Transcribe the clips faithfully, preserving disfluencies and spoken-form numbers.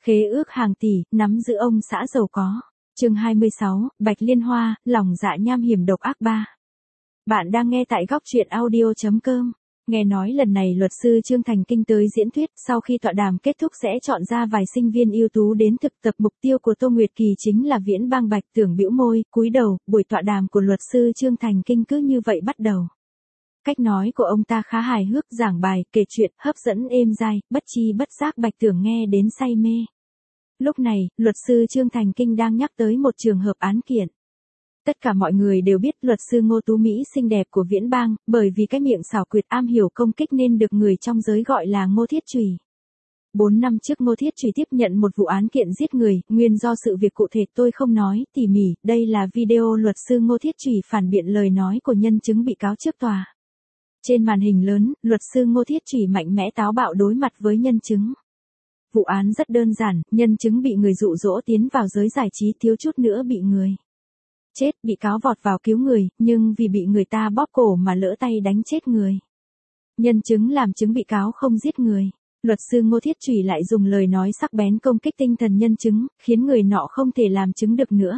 Khế ước hàng tỷ, nắm giữ ông xã giàu có. Chương hai mươi sáu, Bạch Liên Hoa, lòng dạ nham hiểm độc ác ba. Bạn đang nghe tại góc truyện audio chấm com. Nghe nói lần này luật sư Trương Thành Kinh tới diễn thuyết, sau khi tọa đàm kết thúc sẽ chọn ra vài sinh viên ưu tú đến thực tập. Mục tiêu của Tô Nguyệt Kỳ chính là Viễn Bang. Bạch Tưởng bĩu môi, cúi đầu. Buổi tọa đàm của luật sư Trương Thành Kinh cứ như vậy bắt đầu. Cách nói của ông ta khá hài hước, giảng bài, kể chuyện, hấp dẫn êm tai, bất chi bất giác Bạch Tưởng nghe đến say mê. Lúc này, luật sư Trương Thành Kinh đang nhắc tới một trường hợp án kiện. Tất cả mọi người đều biết luật sư Ngô Tú Mỹ xinh đẹp của Viễn Bang, bởi vì cái miệng xảo quyệt am hiểu công kích nên được người trong giới gọi là Ngô Thiết Chùy. Bốn năm trước Ngô Thiết Chùy tiếp nhận một vụ án kiện giết người, nguyên do sự việc cụ thể tôi không nói tỉ mỉ, đây là video luật sư Ngô Thiết Chùy phản biện lời nói của nhân chứng bị cáo trước tòa. Trên màn hình lớn, luật sư Ngô Thiết Chùy mạnh mẽ táo bạo đối mặt với nhân chứng. Vụ án rất đơn giản, nhân chứng bị người dụ dỗ tiến vào giới giải trí, thiếu chút nữa bị người chết, bị cáo vọt vào cứu người, nhưng vì bị người ta bóp cổ mà lỡ tay đánh chết người. Nhân chứng làm chứng bị cáo không giết người. Luật sư Ngô Thiết Chùy lại dùng lời nói sắc bén công kích tinh thần nhân chứng, khiến người nọ không thể làm chứng được nữa.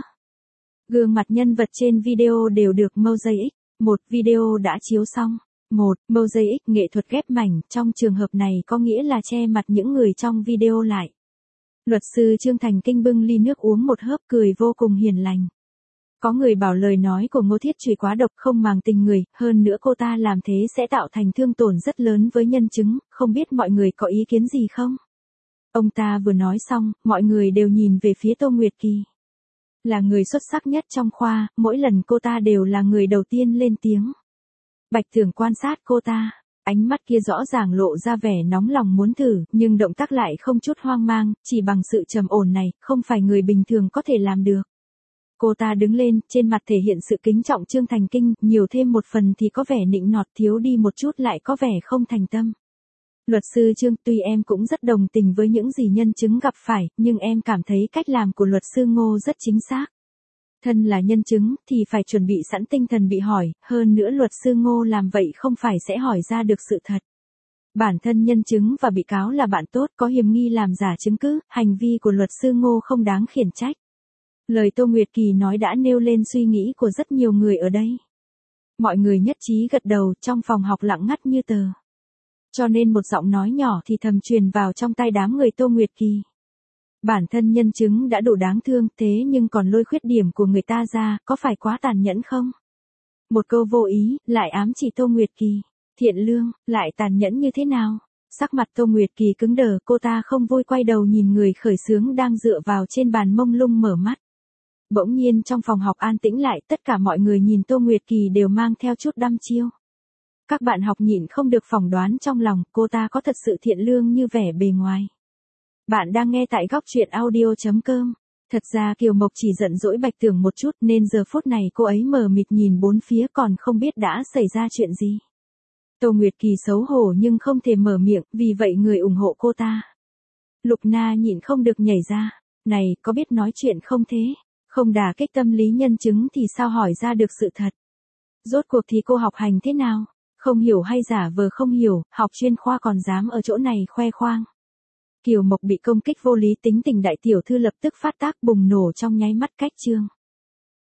Gương mặt nhân vật trên video đều được mosaic. Một video đã chiếu xong. Một, mosaic nghệ thuật ghép mảnh, trong trường hợp này có nghĩa là che mặt những người trong video lại. Luật sư Trương Thành Kinh bưng ly nước uống một hớp, cười vô cùng hiền lành. Có người bảo lời nói của Ngô Thiết Chùy quá độc, không màng tình người, hơn nữa cô ta làm thế sẽ tạo thành thương tổn rất lớn với nhân chứng, không biết mọi người có ý kiến gì không? Ông ta vừa nói xong, mọi người đều nhìn về phía Tô Nguyệt Kỳ. Là người xuất sắc nhất trong khoa, mỗi lần cô ta đều là người đầu tiên lên tiếng. Bạch Tưởng quan sát cô ta, ánh mắt kia rõ ràng lộ ra vẻ nóng lòng muốn thử, nhưng động tác lại không chút hoang mang, chỉ bằng sự trầm ổn này, không phải người bình thường có thể làm được. Cô ta đứng lên, trên mặt thể hiện sự kính trọng Trương Thành Kinh, nhiều thêm một phần thì có vẻ nịnh nọt, thiếu đi một chút lại có vẻ không thành tâm. Luật sư Trương, tuy em cũng rất đồng tình với những gì nhân chứng gặp phải, nhưng em cảm thấy cách làm của luật sư Ngô rất chính xác. Thân là nhân chứng, thì phải chuẩn bị sẵn tinh thần bị hỏi, hơn nữa luật sư Ngô làm vậy không phải sẽ hỏi ra được sự thật. Bản thân nhân chứng và bị cáo là bạn tốt, có hiểm nghi làm giả chứng cứ, hành vi của luật sư Ngô không đáng khiển trách. Lời Tô Nguyệt Kỳ nói đã nêu lên suy nghĩ của rất nhiều người ở đây. Mọi người nhất trí gật đầu, trong phòng học lặng ngắt như tờ. Cho nên một giọng nói nhỏ thì thầm truyền vào trong tai đám người Tô Nguyệt Kỳ. Bản thân nhân chứng đã đủ đáng thương, thế nhưng còn lôi khuyết điểm của người ta ra, có phải quá tàn nhẫn không? Một câu vô ý, lại ám chỉ Tô Nguyệt Kỳ. Thiện lương, lại tàn nhẫn như thế nào? Sắc mặt Tô Nguyệt Kỳ cứng đờ, cô ta không vui quay đầu nhìn người khởi xướng đang dựa vào trên bàn mông lung mở mắt. Bỗng nhiên trong phòng học an tĩnh lại, tất cả mọi người nhìn Tô Nguyệt Kỳ đều mang theo chút đăm chiêu. Các bạn học nhịn không được phỏng đoán trong lòng, cô ta có thật sự thiện lương như vẻ bề ngoài. Bạn đang nghe tại góc truyện audio chấm com. Thật ra Kiều Mộc chỉ giận dỗi Bạch Tưởng một chút nên giờ phút này cô ấy mờ mịt nhìn bốn phía còn không biết đã xảy ra chuyện gì. Tô Nguyệt Kỳ xấu hổ nhưng không thể mở miệng, vì vậy người ủng hộ cô ta. Lục Na nhịn không được nhảy ra. Này, có biết nói chuyện không thế? Không đả kích tâm lý nhân chứng thì sao hỏi ra được sự thật? Rốt cuộc thì cô học hành thế nào? Không hiểu hay giả vờ không hiểu, học chuyên khoa còn dám ở chỗ này khoe khoang. Kiều Mộc bị công kích vô lý, tính tình đại tiểu thư lập tức phát tác bùng nổ trong nháy mắt cách trương.